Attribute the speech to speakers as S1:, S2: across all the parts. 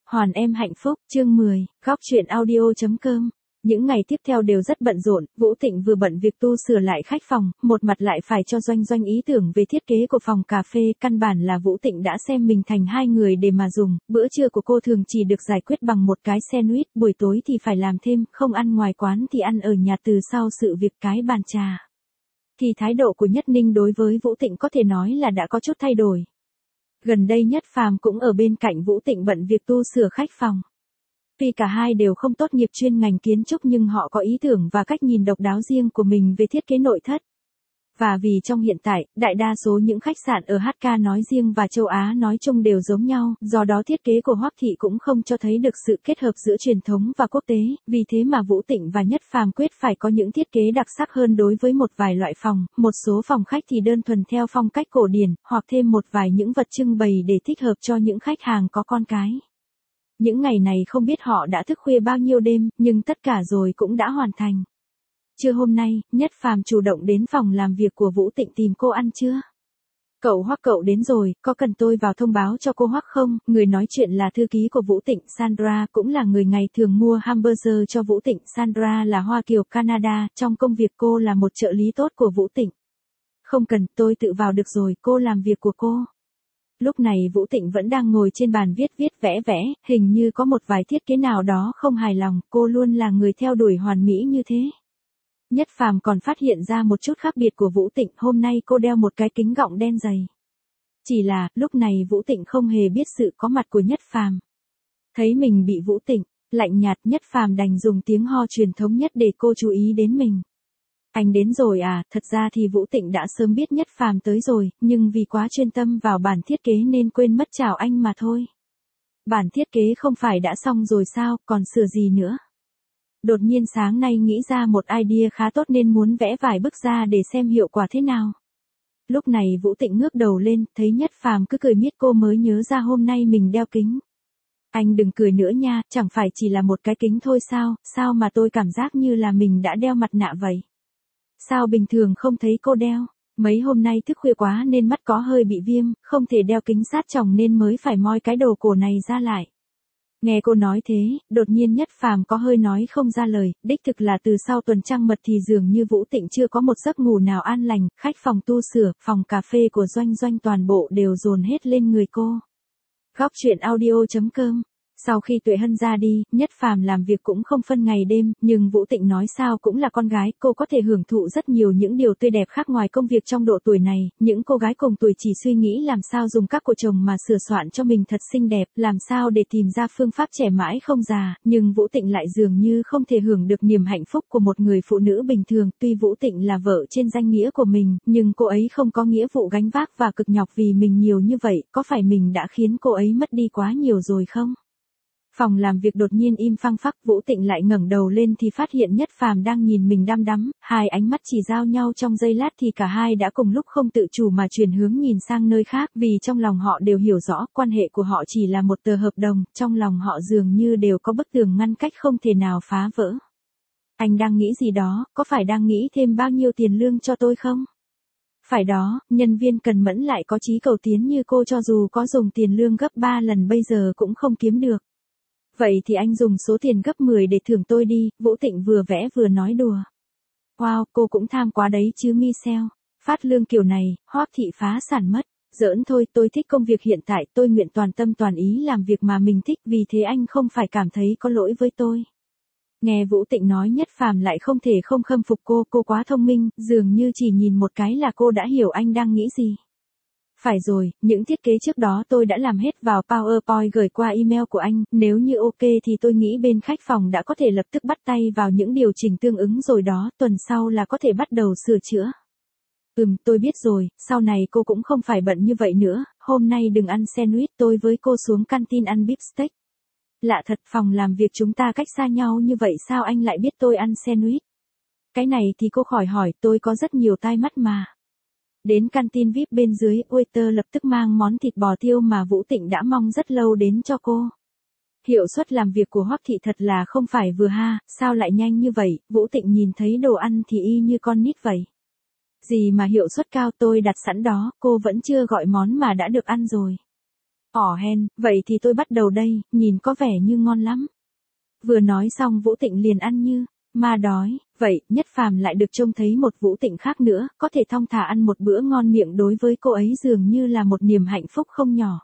S1: Hoàn em hạnh phúc, chương 10, góc truyện audio.com. Những ngày tiếp theo đều rất bận rộn, Vũ Tịnh vừa bận việc tu sửa lại khách phòng, một mặt lại phải cho Doanh Doanh ý tưởng về thiết kế của phòng cà phê, căn bản là Vũ Tịnh đã xem mình thành hai người để mà dùng, bữa trưa của cô thường chỉ được giải quyết bằng một cái sandwich, buổi tối thì phải làm thêm, không ăn ngoài quán thì ăn ở nhà. Từ sau sự việc cái bàn trà, thì thái độ của Nhất Ninh đối với Vũ Tịnh có thể nói là đã có chút thay đổi. Gần đây Nhất Phàm cũng ở bên cạnh Vũ Tịnh bận việc tu sửa khách phòng. Tuy cả hai đều không tốt nghiệp chuyên ngành kiến trúc nhưng họ có ý tưởng và cách nhìn độc đáo riêng của mình về thiết kế nội thất. Và vì trong hiện tại, đại đa số những khách sạn ở HK nói riêng và châu Á nói chung đều giống nhau, do đó thiết kế của Hoắc Thị cũng không cho thấy được sự kết hợp giữa truyền thống và quốc tế, vì thế mà Vũ Tịnh và Nhất Phàm quyết phải có những thiết kế đặc sắc hơn đối với một vài loại phòng, một số phòng khách thì đơn thuần theo phong cách cổ điển, hoặc thêm một vài những vật trưng bày để thích hợp cho những khách hàng có con cái. Những ngày này không biết họ đã thức khuya bao nhiêu đêm, nhưng tất cả rồi cũng đã hoàn thành. Trưa hôm nay, Nhất Phàm chủ động đến phòng làm việc của Vũ Tịnh tìm cô ăn trưa. Cậu Hoắc cậu đến rồi, có cần tôi vào thông báo cho cô Hoắc không? Người nói chuyện là thư ký của Vũ Tịnh, Sandra, cũng là người ngày thường mua hamburger cho Vũ Tịnh. Sandra là Hoa Kiều Canada, trong công việc cô là một trợ lý tốt của Vũ Tịnh. Không cần, tôi tự vào được rồi, cô làm việc của cô. Lúc này Vũ Tịnh vẫn đang ngồi trên bàn viết vẽ, hình như có một vài thiết kế nào đó không hài lòng, cô luôn là người theo đuổi hoàn mỹ như thế. Nhất Phàm còn phát hiện ra một chút khác biệt của Vũ Tịnh, hôm nay cô đeo một cái kính gọng đen dày. Chỉ là, lúc này Vũ Tịnh không hề biết sự có mặt của Nhất Phàm. Thấy mình bị Vũ Tịnh lạnh nhạt, Nhất Phàm đành dùng tiếng ho truyền thống nhất để cô chú ý đến mình. Anh đến rồi à? Thật ra thì Vũ Tịnh đã sớm biết Nhất Phàm tới rồi, nhưng vì quá chuyên tâm vào bản thiết kế nên quên mất chào anh mà thôi. Bản thiết kế không phải đã xong rồi sao, còn sửa gì nữa? Đột nhiên sáng nay nghĩ ra một idea khá tốt nên muốn vẽ vài bức ra để xem hiệu quả thế nào. Lúc này Vũ Tịnh ngước đầu lên, thấy Nhất Phàm cứ cười miết cô mới nhớ ra hôm nay mình đeo kính. Anh đừng cười nữa nha, chẳng phải chỉ là một cái kính thôi sao mà tôi cảm giác như là mình đã đeo mặt nạ vậy. Sao bình thường không thấy cô đeo? Mấy hôm nay thức khuya quá nên mắt có hơi bị viêm, không thể đeo kính sát tròng nên mới phải moi cái đồ cổ này ra lại. Nghe cô nói thế, đột nhiên Nhất Phàm có hơi nói không ra lời, đích thực là từ sau tuần trăng mật thì dường như Vũ Tịnh chưa có một giấc ngủ nào an lành, khách phòng tu sửa, phòng cà phê của Doanh Doanh toàn bộ đều dồn hết lên người cô. Góc truyện audio.com. Sau khi Tuệ Hân ra đi, Nhất Phàm làm việc cũng không phân ngày đêm, nhưng Vũ Tịnh nói sao cũng là con gái, cô có thể hưởng thụ rất nhiều những điều tươi đẹp khác ngoài công việc trong độ tuổi này, những cô gái cùng tuổi chỉ suy nghĩ làm sao dùng các của chồng mà sửa soạn cho mình thật xinh đẹp, làm sao để tìm ra phương pháp trẻ mãi không già, nhưng Vũ Tịnh lại dường như không thể hưởng được niềm hạnh phúc của một người phụ nữ bình thường, tuy Vũ Tịnh là vợ trên danh nghĩa của mình, nhưng cô ấy không có nghĩa vụ gánh vác và cực nhọc vì mình nhiều như vậy, có phải mình đã khiến cô ấy mất đi quá nhiều rồi không? Phòng làm việc đột nhiên im phăng phắc, Vũ Tịnh lại ngẩng đầu lên thì phát hiện Nhất Phàm đang nhìn mình đăm đắm, hai ánh mắt chỉ giao nhau trong giây lát thì cả hai đã cùng lúc không tự chủ mà chuyển hướng nhìn sang nơi khác, vì trong lòng họ đều hiểu rõ, quan hệ của họ chỉ là một tờ hợp đồng, trong lòng họ dường như đều có bức tường ngăn cách không thể nào phá vỡ. Anh đang nghĩ gì đó, có phải đang nghĩ thêm bao nhiêu tiền lương cho tôi không? Phải đó, nhân viên cần mẫn lại có chí cầu tiến như cô cho dù có dùng tiền lương gấp 3 lần bây giờ cũng không kiếm được. Vậy thì anh dùng số tiền gấp 10 để thưởng tôi đi, Vũ Tịnh vừa vẽ vừa nói đùa. Wow, cô cũng tham quá đấy chứ Michelle. Phát lương kiểu này, Hoắc Thị phá sản mất. Giỡn thôi, tôi thích công việc hiện tại, tôi nguyện toàn tâm toàn ý làm việc mà mình thích, vì thế anh không phải cảm thấy có lỗi với tôi. Nghe Vũ Tịnh nói, Nhất Phàm lại không thể không khâm phục cô quá thông minh, dường như chỉ nhìn một cái là cô đã hiểu anh đang nghĩ gì. Phải rồi, những thiết kế trước đó tôi đã làm hết vào PowerPoint gửi qua email của anh, nếu như ok thì tôi nghĩ bên khách phòng đã có thể lập tức bắt tay vào những điều chỉnh tương ứng rồi đó, tuần sau là có thể bắt đầu sửa chữa. Tôi biết rồi, sau này cô cũng không phải bận như vậy nữa, hôm nay đừng ăn sandwich, tôi với cô xuống canteen ăn beef steak. Lạ thật, phòng làm việc chúng ta cách xa nhau như vậy sao anh lại biết tôi ăn sandwich? Cái này thì cô khỏi hỏi, tôi có rất nhiều tai mắt mà. Đến canteen VIP bên dưới, waiter lập tức mang món thịt bò thiêu mà Vũ Tịnh đã mong rất lâu đến cho cô. Hiệu suất làm việc của Hoắc Thị thật là không phải vừa ha, sao lại nhanh như vậy, Vũ Tịnh nhìn thấy đồ ăn thì y như con nít vậy. Gì mà hiệu suất cao, tôi đặt sẵn đó, cô vẫn chưa gọi món mà đã được ăn rồi. Hen, vậy thì tôi bắt đầu đây, nhìn có vẻ như ngon lắm. Vừa nói xong Vũ Tịnh liền ăn như ma đói, vậy Nhất Phàm lại được trông thấy một Vũ Tịnh khác nữa, có thể thong thả ăn một bữa ngon miệng đối với cô ấy dường như là một niềm hạnh phúc không nhỏ.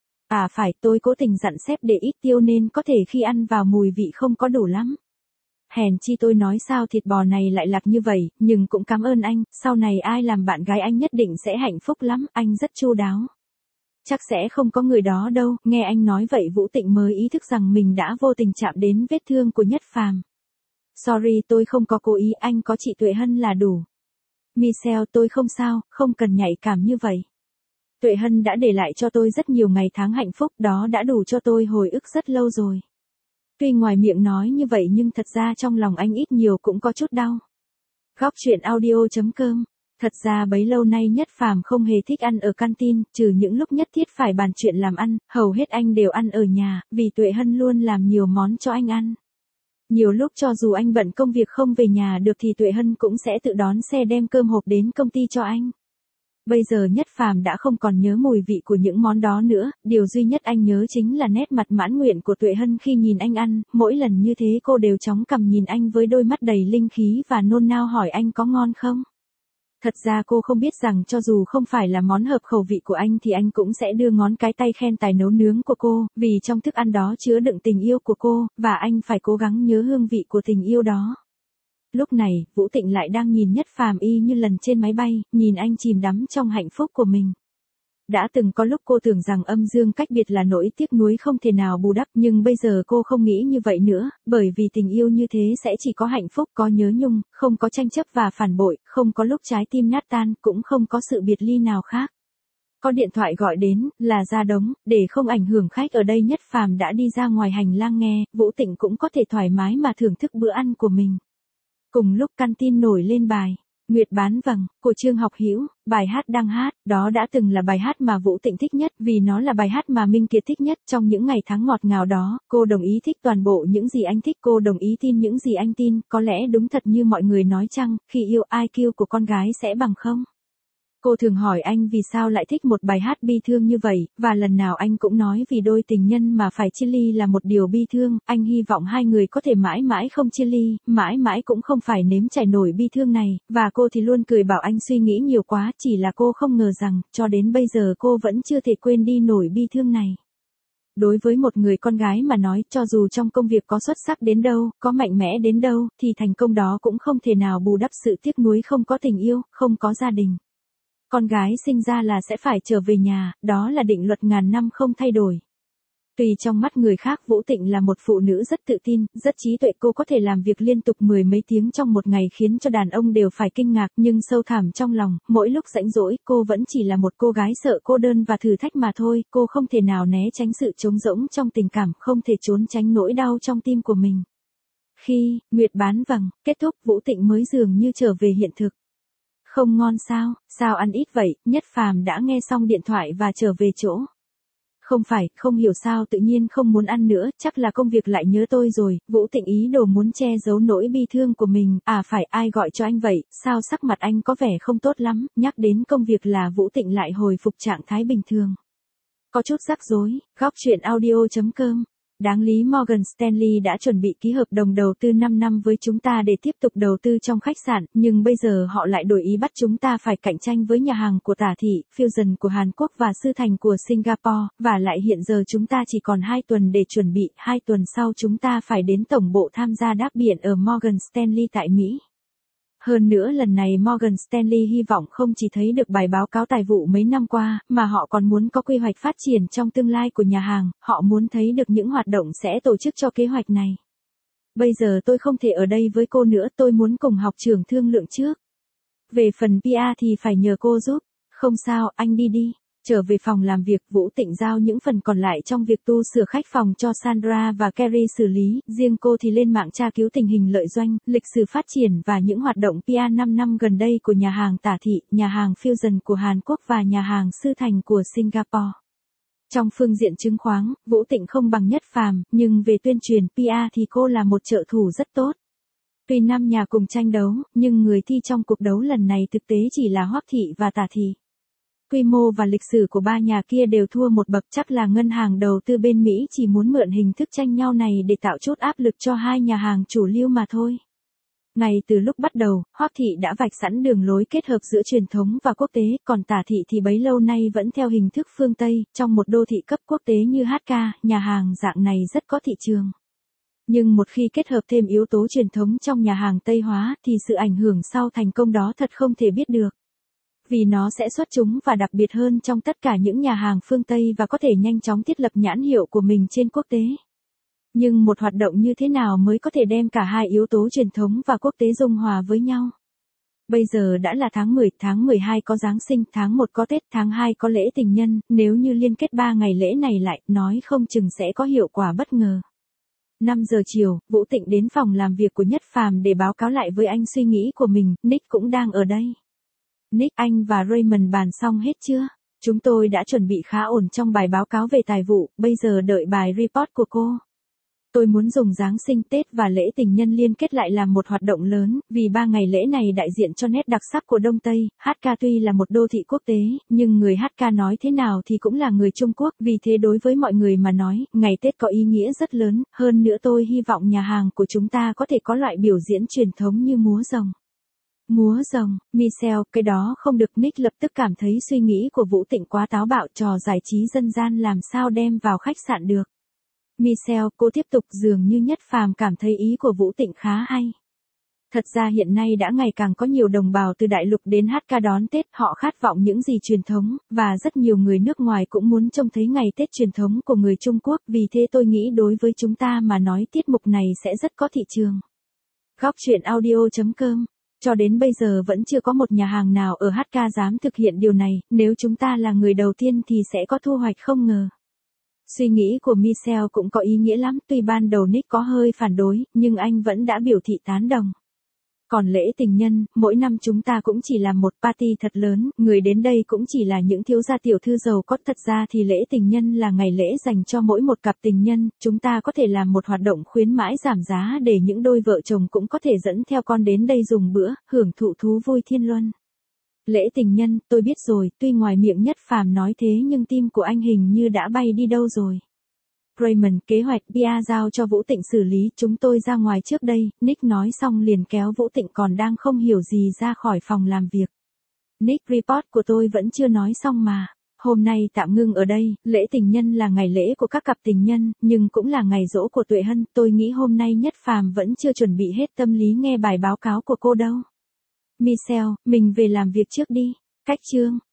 S1: À phải, tôi cố tình dặn sếp để ít tiêu nên có thể khi ăn vào mùi vị không có đủ lắm. Hèn chi tôi nói sao thịt bò này lại lạc như vậy, nhưng cũng cảm ơn anh, sau này ai làm bạn gái anh nhất định sẽ hạnh phúc lắm, anh rất chu đáo. Chắc sẽ không có người đó đâu, nghe anh nói vậy Vũ Tịnh mới ý thức rằng mình đã vô tình chạm đến vết thương của Nhất Phàm. Sorry, tôi không có cố ý, anh có chị Tuệ Hân là đủ. Michelle, tôi không sao, không cần nhạy cảm như vậy. Tuệ Hân đã để lại cho tôi rất nhiều ngày tháng hạnh phúc, đó đã đủ cho tôi hồi ức rất lâu rồi. Tuy ngoài miệng nói như vậy nhưng thật ra trong lòng anh ít nhiều cũng có chút đau. Góc chuyện audio.com. Thật ra bấy lâu nay Nhất Phàm không hề thích ăn ở canteen, trừ những lúc nhất thiết phải bàn chuyện làm ăn, hầu hết anh đều ăn ở nhà, vì Tuệ Hân luôn làm nhiều món cho anh ăn. Nhiều lúc cho dù anh bận công việc không về nhà được thì Tuệ Hân cũng sẽ tự đón xe đem cơm hộp đến công ty cho anh. Bây giờ Nhất Phàm đã không còn nhớ mùi vị của những món đó nữa, điều duy nhất anh nhớ chính là nét mặt mãn nguyện của Tuệ Hân khi nhìn anh ăn, mỗi lần như thế cô đều chóng cằm nhìn anh với đôi mắt đầy linh khí và nôn nao hỏi anh có ngon không. Thật ra cô không biết rằng cho dù không phải là món hợp khẩu vị của anh thì anh cũng sẽ đưa ngón cái tay khen tài nấu nướng của cô, vì trong thức ăn đó chứa đựng tình yêu của cô, và anh phải cố gắng nhớ hương vị của tình yêu đó. Lúc này, Vũ Tịnh lại đang nhìn Nhất Phàm y như lần trên máy bay, nhìn anh chìm đắm trong hạnh phúc của mình. Đã từng có lúc cô tưởng rằng âm dương cách biệt là nỗi tiếc nuối không thể nào bù đắp, nhưng bây giờ cô không nghĩ như vậy nữa, bởi vì tình yêu như thế sẽ chỉ có hạnh phúc, có nhớ nhung, không có tranh chấp và phản bội, không có lúc trái tim nát tan, cũng không có sự biệt ly nào khác. Có điện thoại gọi đến, là Gia Đống, để không ảnh hưởng khách ở đây Nhất Phàm đã đi ra ngoài hành lang nghe, Vũ Tịnh cũng có thể thoải mái mà thưởng thức bữa ăn của mình. Cùng lúc canteen nổi lên bài Nguyệt bán vầng của Trương Học Hữu, bài hát đang hát, đó đã từng là bài hát mà Vũ Tịnh thích nhất, vì nó là bài hát mà Minh Kiệt thích nhất. Trong những ngày tháng ngọt ngào đó, cô đồng ý thích toàn bộ những gì anh thích, cô đồng ý tin những gì anh tin, có lẽ đúng thật như mọi người nói chăng, khi yêu IQ của con gái sẽ bằng không? Cô thường hỏi anh vì sao lại thích một bài hát bi thương như vậy, và lần nào anh cũng nói vì đôi tình nhân mà phải chia ly là một điều bi thương, anh hy vọng hai người có thể mãi mãi không chia ly, mãi mãi cũng không phải nếm trải nổi bi thương này, và cô thì luôn cười bảo anh suy nghĩ nhiều quá, chỉ là cô không ngờ rằng, cho đến bây giờ cô vẫn chưa thể quên đi nổi bi thương này. Đối với một người con gái mà nói, cho dù trong công việc có xuất sắc đến đâu, có mạnh mẽ đến đâu, thì thành công đó cũng không thể nào bù đắp sự tiếc nuối không có tình yêu, không có gia đình. Con gái sinh ra là sẽ phải trở về nhà, đó là định luật ngàn năm không thay đổi. Tuy trong mắt người khác Vũ Tịnh là một phụ nữ rất tự tin, rất trí tuệ, cô có thể làm việc liên tục mười mấy tiếng trong một ngày khiến cho đàn ông đều phải kinh ngạc, nhưng sâu thẳm trong lòng, mỗi lúc rảnh rỗi, cô vẫn chỉ là một cô gái sợ cô đơn và thử thách mà thôi, cô không thể nào né tránh sự trống rỗng trong tình cảm, không thể trốn tránh nỗi đau trong tim của mình. Khi Nguyệt bán vầng kết thúc, Vũ Tịnh mới dường như trở về hiện thực. Không ngon sao, sao ăn ít vậy, Nhất Phàm đã nghe xong điện thoại và trở về chỗ. Không phải, không hiểu sao tự nhiên không muốn ăn nữa, chắc là công việc lại nhớ tôi rồi, Vũ Tịnh ý đồ muốn che giấu nỗi bi thương của mình, à phải, ai gọi cho anh vậy, sao sắc mặt anh có vẻ không tốt lắm, nhắc đến công việc là Vũ Tịnh lại hồi phục trạng thái bình thường. Có chút rắc rối, góc chuyện audio.com. Đáng lý Morgan Stanley đã chuẩn bị ký hợp đồng đầu tư 5 năm với chúng ta để tiếp tục đầu tư trong khách sạn, nhưng bây giờ họ lại đổi ý bắt chúng ta phải cạnh tranh với nhà hàng của Tả Thị, Fusion của Hàn Quốc và Sư Thành của Singapore, và lại hiện giờ chúng ta chỉ còn 2 tuần để chuẩn bị, 2 tuần sau chúng ta phải đến tổng bộ tham gia đáp biển ở Morgan Stanley tại Mỹ. Hơn nữa lần này Morgan Stanley hy vọng không chỉ thấy được bài báo cáo tài vụ mấy năm qua, mà họ còn muốn có quy hoạch phát triển trong tương lai của nhà hàng, họ muốn thấy được những hoạt động sẽ tổ chức cho kế hoạch này. Bây giờ tôi không thể ở đây với cô nữa, tôi muốn cùng học trưởng thương lượng trước. Về phần PR thì phải nhờ cô giúp. Không sao, anh đi đi. Trở về phòng làm việc, Vũ Tịnh giao những phần còn lại trong việc tu sửa khách phòng cho Sandra và Kerry xử lý, riêng cô thì lên mạng tra cứu tình hình lợi doanh, lịch sử phát triển và những hoạt động PR 5 năm gần đây của nhà hàng Tả Thị, nhà hàng Fusion của Hàn Quốc và nhà hàng Sư Thành của Singapore. Trong phương diện chứng khoán, Vũ Tịnh không bằng Nhất Phàm, nhưng về tuyên truyền PR thì cô là một trợ thủ rất tốt. Tuy năm nhà cùng tranh đấu, nhưng người thi trong cuộc đấu lần này thực tế chỉ là Hoắc Thị và Tả Thị. quy mô và lịch sử của ba nhà kia đều thua một bậc, chắc là ngân hàng đầu tư bên Mỹ chỉ muốn mượn hình thức tranh nhau này để tạo chút áp lực cho hai nhà hàng chủ lưu mà thôi. Ngay từ lúc bắt đầu, Hoắc Thị đã vạch sẵn đường lối kết hợp giữa truyền thống và quốc tế, còn Tả Thị thì bấy lâu nay vẫn theo hình thức phương Tây, trong một đô thị cấp quốc tế như HK, nhà hàng dạng này rất có thị trường. Nhưng một khi kết hợp thêm yếu tố truyền thống trong nhà hàng Tây hóa thì sự ảnh hưởng sau thành công đó thật không thể biết được. Vì nó sẽ xuất chúng và đặc biệt hơn trong tất cả những nhà hàng phương Tây và có thể nhanh chóng thiết lập nhãn hiệu của mình trên quốc tế. Nhưng một hoạt động như thế nào mới có thể đem cả hai yếu tố truyền thống và quốc tế dung hòa với nhau? Bây giờ đã là tháng 10, tháng 12 có Giáng sinh, tháng 1 có Tết, tháng 2 có lễ tình nhân, nếu như liên kết 3 ngày lễ này lại, nói không chừng sẽ có hiệu quả bất ngờ. 5 giờ chiều, Vũ Tịnh đến phòng làm việc của Nhất Phàm để báo cáo lại với anh suy nghĩ của mình, Nick cũng đang ở đây. Nick, anh và Raymond bàn xong hết chưa? Chúng tôi đã chuẩn bị khá ổn trong bài báo cáo về tài vụ, bây giờ đợi bài report của cô. Tôi muốn dùng Giáng sinh, Tết và lễ tình nhân liên kết lại làm một hoạt động lớn, vì 3 ngày lễ này đại diện cho nét đặc sắc của Đông Tây. HK tuy là một đô thị quốc tế, nhưng người HK nói thế nào thì cũng là người Trung Quốc, vì thế đối với mọi người mà nói, ngày Tết có ý nghĩa rất lớn, hơn nữa tôi hy vọng nhà hàng của chúng ta có thể có loại biểu diễn truyền thống như múa rồng. Múa rồng, Michelle, cái đó không được. Nick lập tức cảm thấy suy nghĩ của Vũ Tịnh quá táo bạo, trò giải trí dân gian làm sao đem vào khách sạn được. Michelle, cô tiếp tục, dường như Nhất Phàm cảm thấy ý của Vũ Tịnh khá hay. Thật ra hiện nay đã ngày càng có nhiều đồng bào từ đại lục đến HK đón Tết, họ khát vọng những gì truyền thống, và rất nhiều người nước ngoài cũng muốn trông thấy ngày Tết truyền thống của người Trung Quốc, vì thế tôi nghĩ đối với chúng ta mà nói tiết mục này sẽ rất có thị trường. Góc truyện audio.com. Cho đến bây giờ vẫn chưa có một nhà hàng nào ở HK dám thực hiện điều này, nếu chúng ta là người đầu tiên thì sẽ có thu hoạch không ngờ. Suy nghĩ của Michelle cũng có ý nghĩa lắm, tuy ban đầu Nick có hơi phản đối, nhưng anh vẫn đã biểu thị tán đồng. Còn lễ tình nhân, mỗi năm chúng ta cũng chỉ làm một party thật lớn, người đến đây cũng chỉ là những thiếu gia tiểu thư giàu có, thật ra thì lễ tình nhân là ngày lễ dành cho mỗi một cặp tình nhân, chúng ta có thể làm một hoạt động khuyến mãi giảm giá để những đôi vợ chồng cũng có thể dẫn theo con đến đây dùng bữa, hưởng thụ thú vui thiên luân. Lễ tình nhân, tôi biết rồi, tuy ngoài miệng Nhất Phàm nói thế nhưng tim của anh hình như đã bay đi đâu rồi. Raymond, kế hoạch Bia giao cho Vũ Tịnh xử lý, chúng tôi ra ngoài trước đây. Nick nói xong liền kéo Vũ Tịnh còn đang không hiểu gì ra khỏi phòng làm việc. Nick, report của tôi vẫn chưa nói xong mà. Hôm nay tạm ngưng ở đây, lễ tình nhân là ngày lễ của các cặp tình nhân, nhưng cũng là ngày giỗ của Tuệ Hân, tôi nghĩ hôm nay Nhất Phàm vẫn chưa chuẩn bị hết tâm lý nghe bài báo cáo của cô đâu. Michelle, mình về làm việc trước đi. Cách chương.